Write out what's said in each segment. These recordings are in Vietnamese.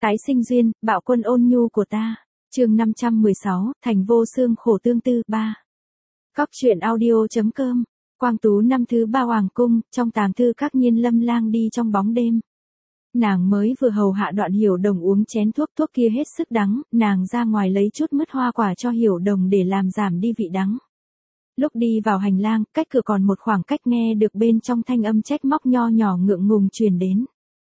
Tái sinh duyên, bạo quân ôn nhu của ta. Chương 516, thành vô xương khổ tương tư 3. Cóc truyện audio.com. Quang Tú năm thứ 3 hoàng cung, trong tàng thư các Nhiên Lâm Lang đi trong bóng đêm. Nàng mới vừa hầu hạ Đoạn Hiểu Đồng uống chén thuốc kia hết sức đắng, nàng ra ngoài lấy chút mứt hoa quả cho Hiểu Đồng để làm giảm đi vị đắng. Lúc đi vào hành lang, cách cửa còn một khoảng cách nghe được bên trong thanh âm trách móc nho nhỏ ngượng ngùng truyền đến.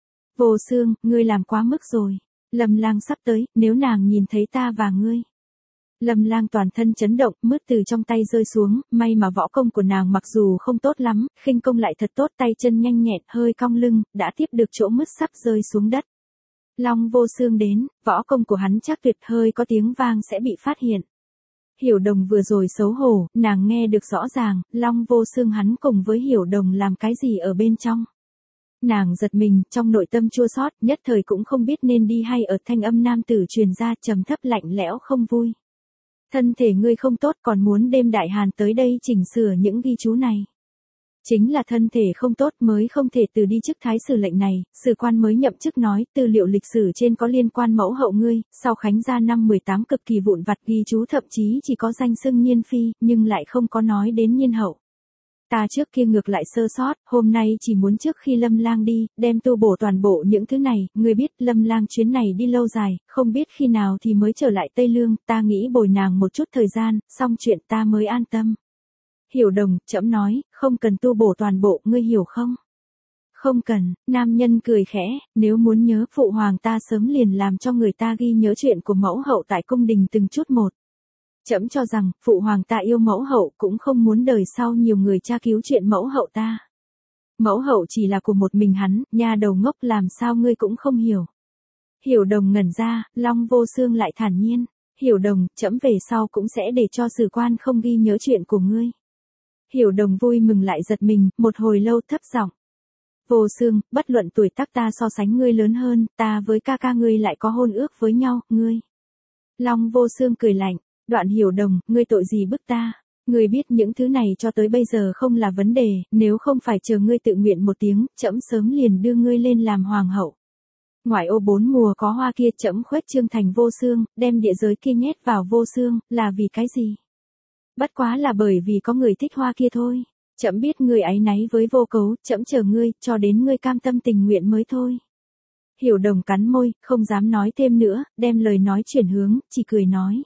Vô Xương, ngươi làm quá mức rồi. Lâm Lang sắp tới, nếu nàng nhìn thấy ta và ngươi. Lâm Lang toàn thân chấn động, mứt từ trong tay rơi xuống, may mà võ công của nàng mặc dù không tốt lắm, khinh công lại thật tốt, tay chân nhanh nhẹn, hơi cong lưng, đã tiếp được chỗ mứt sắp rơi xuống đất. Long Vô Xương đến, võ công của hắn chắc tuyệt, hơi có tiếng vang sẽ bị phát hiện. Hiểu Đồng vừa rồi xấu hổ, nàng nghe được rõ ràng, Long Vô Xương hắn cùng với Hiểu Đồng làm cái gì ở bên trong. Nàng giật mình, trong nội tâm chua xót, nhất thời cũng không biết nên đi hay ở, thanh âm nam tử truyền ra trầm thấp lạnh lẽo không vui. Thân thể ngươi không tốt, còn muốn đêm Đại Hàn tới đây chỉnh sửa những ghi chú này. Chính là thân thể không tốt mới không thể từ đi chức thái sử lệnh này, sử quan mới nhậm chức nói, tư liệu lịch sử trên có liên quan mẫu hậu ngươi, sau Khánh Gia năm 18 cực kỳ vụn vặt ghi chú thậm chí chỉ có danh xưng Nhiên Phi, nhưng lại không có nói đến Nhiên Hậu. Ta trước kia ngược lại sơ sót, hôm nay chỉ muốn trước khi Lâm Lang đi, đem tu bổ toàn bộ những thứ này, ngươi biết Lâm Lang chuyến này đi lâu dài, không biết khi nào thì mới trở lại Tây Lương, ta nghĩ bồi nàng một chút thời gian, xong chuyện ta mới an tâm. Hiểu Đồng, trẫm nói, không cần tu bổ toàn bộ, ngươi hiểu không? Không cần, nam nhân cười khẽ, nếu muốn nhớ phụ hoàng ta sớm liền làm cho người ta ghi nhớ chuyện của mẫu hậu tại cung đình từng chút một. Trẫm cho rằng, phụ hoàng ta yêu mẫu hậu cũng không muốn đời sau nhiều người tra cứu chuyện mẫu hậu ta. Mẫu hậu chỉ là của một mình hắn, nha đầu ngốc làm sao ngươi cũng không hiểu. Hiểu Đồng ngẩn ra, Long Vô Xương lại thản nhiên. Hiểu Đồng, trẫm về sau cũng sẽ để cho sử quan không ghi nhớ chuyện của ngươi. Hiểu Đồng vui mừng lại giật mình, một hồi lâu thấp giọng. Vô Xương, bất luận tuổi tác ta so sánh ngươi lớn hơn, ta với ca ca ngươi lại có hôn ước với nhau, ngươi. Long Vô Xương cười lạnh. Đoạn Hiểu Đồng, ngươi tội gì bức ta? Ngươi biết những thứ này cho tới bây giờ không là vấn đề, nếu không phải chờ ngươi tự nguyện một tiếng, trẫm sớm liền đưa ngươi lên làm hoàng hậu. Ngoại ô 4 mùa có hoa kia, trẫm khuếch trương thành Vô Xương, đem địa giới kia nhét vào Vô Xương, là vì cái gì? Bất quá là bởi vì có người thích hoa kia thôi. Trẫm biết ngươi áy náy với Vô Cấu, trẫm chờ ngươi, cho đến ngươi cam tâm tình nguyện mới thôi. Hiểu Đồng cắn môi, không dám nói thêm nữa, đem lời nói chuyển hướng, chỉ cười nói.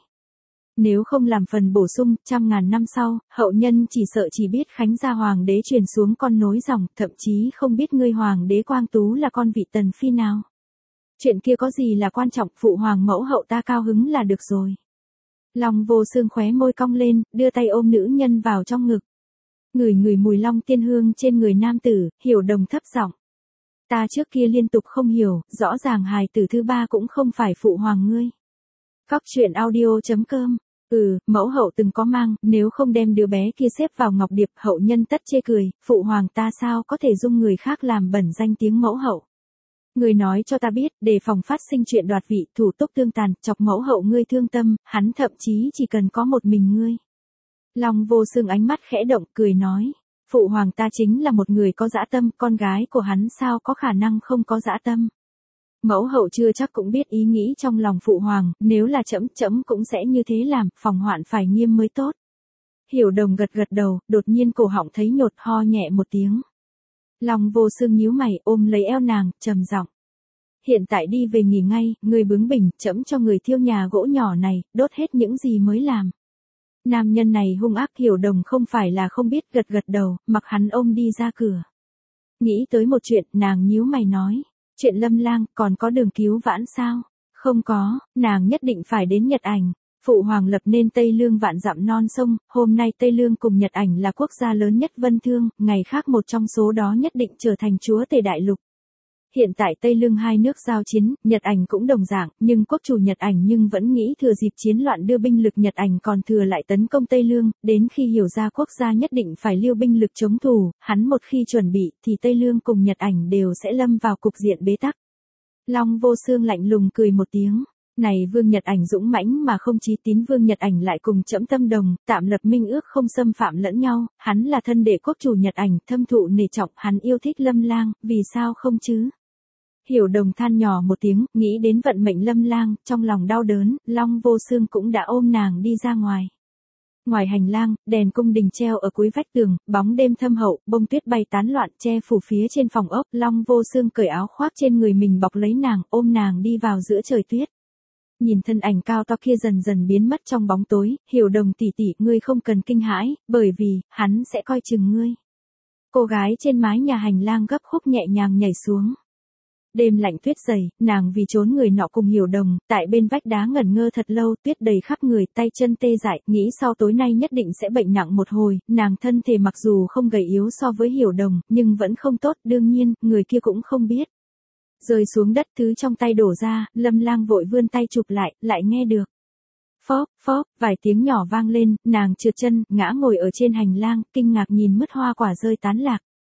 Nếu không làm phần bổ sung, 100.000 năm sau, hậu nhân chỉ sợ chỉ biết Khánh Gia hoàng đế truyền xuống con nối dòng, thậm chí không biết ngươi hoàng đế Quang Tú là con vị tần phi nào. Chuyện kia có gì là quan trọng, phụ hoàng mẫu hậu ta cao hứng là được rồi. Long Vô Xương khóe môi cong lên, đưa tay ôm nữ nhân vào trong ngực. Ngửi mùi long tiên hương trên người nam tử, Hiểu Đồng thấp giọng. Ta trước kia liên tục không hiểu, rõ ràng hài tử thứ ba cũng không phải phụ hoàng ngươi. Cóc truyện audio.com. Mẫu hậu từng có mang, nếu không đem đứa bé kia xếp vào ngọc điệp, hậu nhân tất chê cười, phụ hoàng ta sao có thể dung người khác làm bẩn danh tiếng mẫu hậu. Người nói cho ta biết, đề phòng phát sinh chuyện đoạt vị, thủ túc tương tàn, chọc mẫu hậu ngươi thương tâm, hắn thậm chí chỉ cần có một mình ngươi. Long Vô Xương ánh mắt khẽ động, cười nói, phụ hoàng ta chính là một người có dã tâm, con gái của hắn sao có khả năng không có dã tâm. Mẫu hậu chưa chắc cũng biết ý nghĩ trong lòng phụ hoàng, nếu là trẫm cũng sẽ như thế làm, phòng hoạn phải nghiêm mới tốt. Hiểu Đồng gật đầu, đột nhiên cổ họng thấy nhột, ho nhẹ một tiếng. Long Vô Xương nhíu mày, ôm lấy eo nàng, trầm giọng. Hiện tại đi về nghỉ ngay, người bướng bỉnh, trẫm cho người thiêu nhà gỗ nhỏ này, đốt hết những gì mới làm. Nam nhân này hung ác, Hiểu Đồng không phải là không biết, gật đầu, mặc hắn ôm đi ra cửa. Nghĩ tới một chuyện, nàng nhíu mày nói. Chuyện Lâm Lang, còn có đường cứu vãn sao? Không có, nàng nhất định phải đến Nhật Ảnh. Phụ hoàng lập nên Tây Lương vạn dặm non sông, hôm nay Tây Lương cùng Nhật Ảnh là quốc gia lớn nhất Vân Thương, ngày khác một trong số đó nhất định trở thành chúa tể đại lục. Hiện tại Tây Lương hai nước giao chiến, Nhật Ảnh cũng đồng dạng, nhưng quốc chủ Nhật Ảnh nhưng vẫn nghĩ thừa dịp chiến loạn đưa binh lực Nhật Ảnh còn thừa lại tấn công Tây Lương, đến khi hiểu ra quốc gia nhất định phải liêu binh lực chống thù, hắn một khi chuẩn bị thì Tây Lương cùng Nhật Ảnh đều sẽ lâm vào cục diện bế tắc. Long Vô Xương lạnh lùng cười một tiếng. Này Vương Nhật Ảnh dũng mãnh mà không chí tín, Vương Nhật Ảnh lại cùng trẫm tâm đồng, tạm lập minh ước không xâm phạm lẫn nhau, hắn là thân đệ quốc chủ Nhật Ảnh, thâm thụ nể trọng, hắn yêu thích Lâm Lang, vì sao không chứ? Hiểu Đồng than nhỏ một tiếng, nghĩ đến vận mệnh Lâm Lang, trong lòng đau đớn, Long Vô Xương cũng đã ôm nàng đi ra ngoài. Ngoài hành lang, đèn cung đình treo ở cuối vách tường, bóng đêm thâm hậu, bông tuyết bay tán loạn che phủ phía trên phòng ốc, Long Vô Xương cởi áo khoác trên người mình bọc lấy nàng, ôm nàng đi vào giữa trời tuyết. Nhìn thân ảnh cao to kia dần dần biến mất trong bóng tối, Hiểu Đồng tỷ tỷ, ngươi không cần kinh hãi, bởi vì, hắn sẽ coi chừng ngươi. Cô gái trên mái nhà hành lang gấp khúc nhẹ nhàng nhảy xuống. Đêm lạnh tuyết dày, nàng vì trốn người nọ cùng Hiểu Đồng, tại bên vách đá ngẩn ngơ thật lâu, tuyết đầy khắp người, tay chân tê dại, nghĩ sau tối nay nhất định sẽ bệnh nặng một hồi, nàng thân thể mặc dù không gầy yếu so với Hiểu Đồng, nhưng vẫn không tốt, đương nhiên, người kia cũng không biết. Rơi xuống đất, thứ trong tay đổ ra, Lâm Lang vội vươn tay chụp lại nghe được. Phóp, phóp, vài tiếng nhỏ vang lên, nàng trượt chân, ngã ngồi ở trên hành lang, kinh ngạc nhìn mứt hoa quả rơi tán lạc.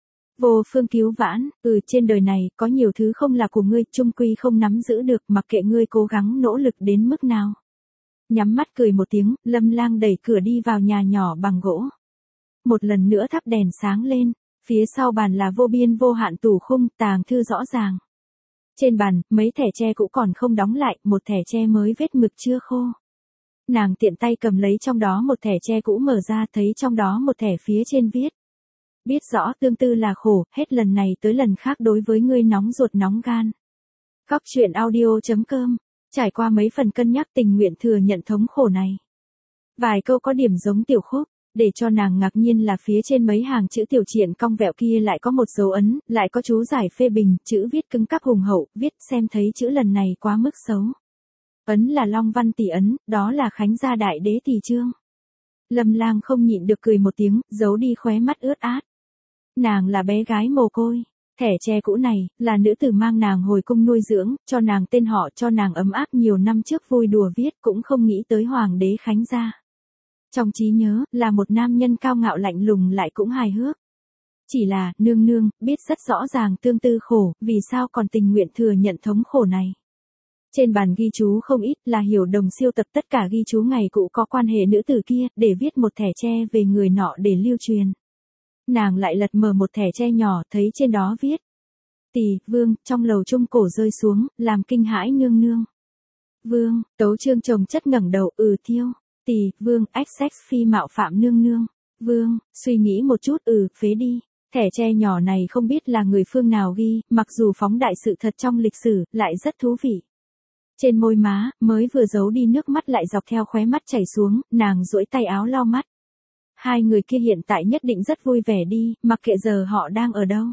Vô Phương cứu vãn, trên đời này, có nhiều thứ không là của ngươi, chung quy không nắm giữ được, mặc kệ ngươi cố gắng nỗ lực đến mức nào. Nhắm mắt cười một tiếng, Lâm Lang đẩy cửa đi vào nhà nhỏ bằng gỗ. Một lần nữa thắp đèn sáng lên, phía sau bàn là vô biên vô hạn tủ khung, tàng thư rõ ràng. Trên bàn, mấy thẻ tre cũ còn không đóng lại, một thẻ tre mới vết mực chưa khô. Nàng tiện tay cầm lấy trong đó một thẻ tre cũ mở ra, thấy trong đó một thẻ phía trên viết. Biết rõ tương tư là khổ, hết lần này tới lần khác đối với ngươi nóng ruột nóng gan. Góc truyện audio.com, trải qua mấy phần cân nhắc tình nguyện thừa nhận thống khổ này. Vài câu có điểm giống tiểu khúc, để cho nàng ngạc nhiên là phía trên mấy hàng chữ tiểu triện cong vẹo kia lại có một dấu ấn, lại có chú giải phê bình, chữ viết cứng cáp hùng hậu, viết xem thấy chữ lần này quá mức xấu. Ấn là Long Văn tỷ ấn, đó là Khánh gia đại đế tỷ chương. Lâm Lang không nhịn được cười một tiếng, giấu đi khóe mắt ướt át. Nàng là bé gái mồ côi, thẻ tre cũ này, là nữ tử mang nàng hồi cung nuôi dưỡng, cho nàng tên họ, cho nàng ấm áp nhiều năm trước vui đùa viết, cũng không nghĩ tới hoàng đế Khánh gia. Trong trí nhớ, là một nam nhân cao ngạo lạnh lùng lại cũng hài hước. Chỉ là, nương nương, biết rất rõ ràng tương tư khổ, vì sao còn tình nguyện thừa nhận thống khổ này. Trên bàn ghi chú không ít là Hiểu Đồng siêu tập tất cả ghi chú ngày cũ có quan hệ nữ tử kia, để viết một thẻ tre về người nọ để lưu truyền. Nàng lại lật mở một thẻ tre nhỏ, thấy trên đó viết. Tỷ, vương, trong lầu trung cổ rơi xuống, làm kinh hãi nương nương. Vương, Tấu Chương chồng chất ngẩng đầu, thiêu. Tỷ, vương, XX phi mạo phạm nương nương. Vương, suy nghĩ một chút, phế đi. Thẻ tre nhỏ này không biết là người phương nào ghi, mặc dù phóng đại sự thật trong lịch sử, lại rất thú vị. Trên môi má, mới vừa giấu đi nước mắt lại dọc theo khóe mắt chảy xuống, nàng duỗi tay áo lau mắt. Hai người kia hiện tại nhất định rất vui vẻ đi, mặc kệ giờ họ đang ở đâu.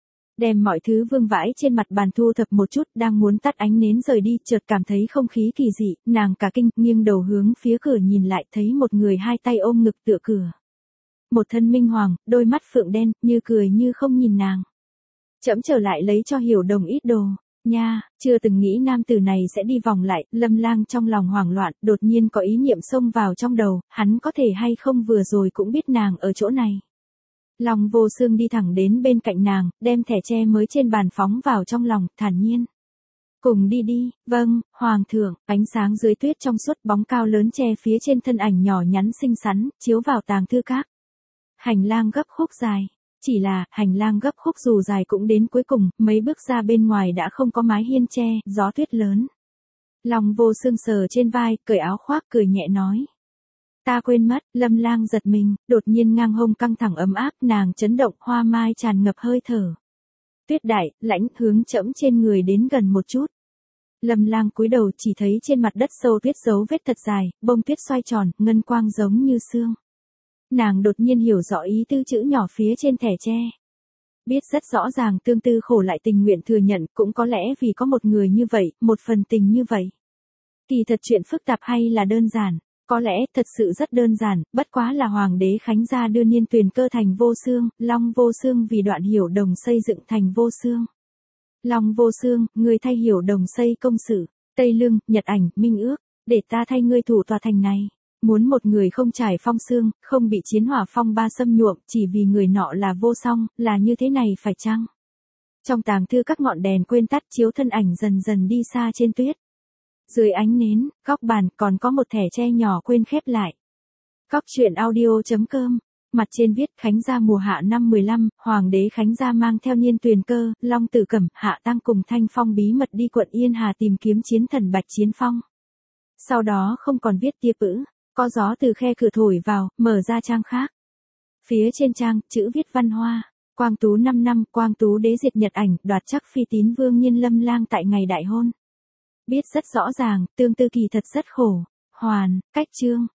Đem mọi thứ vương vãi trên mặt bàn thu thập một chút, đang muốn tắt ánh nến rời đi, chợt cảm thấy không khí kỳ dị, nàng cả kinh, nghiêng đầu hướng phía cửa nhìn lại, thấy một người hai tay ôm ngực tựa cửa. Một thân minh hoàng, đôi mắt phượng đen, như cười như không nhìn nàng. Trẫm trở lại lấy cho Hiểu Đồng ít đồ. Nha, chưa từng nghĩ nam tử này sẽ đi vòng lại, Lâm Lang trong lòng hoảng loạn, đột nhiên có ý niệm xông vào trong đầu, hắn có thể hay không vừa rồi cũng biết nàng ở chỗ này. Long Vô Xương đi thẳng đến bên cạnh nàng, đem thẻ tre mới trên bàn phóng vào trong lòng, thản nhiên. Cùng đi đi, vâng, hoàng thượng, ánh sáng dưới tuyết trong suốt bóng cao lớn che phía trên thân ảnh nhỏ nhắn xinh xắn, chiếu vào tàng thư các. Hành lang gấp khúc dài. Chỉ là, hành lang gấp khúc dù dài cũng đến cuối cùng, mấy bước ra bên ngoài đã không có mái hiên tre, gió tuyết lớn. Long Vô Xương sờ trên vai, cởi áo khoác cười nhẹ nói. Ta quên mất, Lâm Lang giật mình, đột nhiên ngang hông căng thẳng ấm áp, nàng chấn động, hoa mai tràn ngập hơi thở. Tuyết đại, lãnh, hướng trẫm trên người đến gần một chút. Lâm Lang cúi đầu chỉ thấy trên mặt đất sâu tuyết dấu vết thật dài, bông tuyết xoay tròn, ngân quang giống như sương. Nàng đột nhiên hiểu rõ ý tư chữ nhỏ phía trên thẻ tre. Biết rất rõ ràng tương tư khổ lại tình nguyện thừa nhận, cũng có lẽ vì có một người như vậy, một phần tình như vậy. Kỳ thật chuyện phức tạp hay là đơn giản? Có lẽ thật sự rất đơn giản, bất quá là hoàng đế Khánh gia đưa Niên Tuyền Cơ thành Vô Xương, Long Vô Xương vì đoạn Hiểu Đồng xây dựng thành Vô Xương. Long Vô Xương, người thay Hiểu Đồng xây công sử, Tây Lương, Nhật Ảnh, Minh Ước, để ta thay ngươi thủ tòa thành này. Muốn một người không trải phong xương, không bị chiến hỏa phong ba xâm nhuộm, chỉ vì người nọ là vô song, là như thế này phải chăng? Trong tàng thư các ngọn đèn quên tắt chiếu thân ảnh dần dần đi xa trên tuyết. Dưới ánh nến, góc bàn còn có một thẻ tre nhỏ quên khép lại. Góc truyện audio.com Mặt trên viết Khánh gia mùa hạ năm 15, Hoàng đế Khánh gia mang theo Niên Tuyền Cơ, Long Tử Cẩm, Hạ Tăng cùng Thanh Phong bí mật đi quận Yên Hà tìm kiếm chiến thần Bạch Chiến Phong. Sau đó không còn viết tia bữ, có gió từ khe cửa thổi vào, mở ra trang khác. Phía trên trang, chữ viết văn hoa. Quang Tú 5 năm, Quang Tú đế diệt Nhật ảnh, đoạt chắc phi tín vương Nhiên Lâm Lang tại ngày đại hôn. Biết rất rõ ràng, Tương Tư kỳ thật rất khổ. Hoàn, cách chương.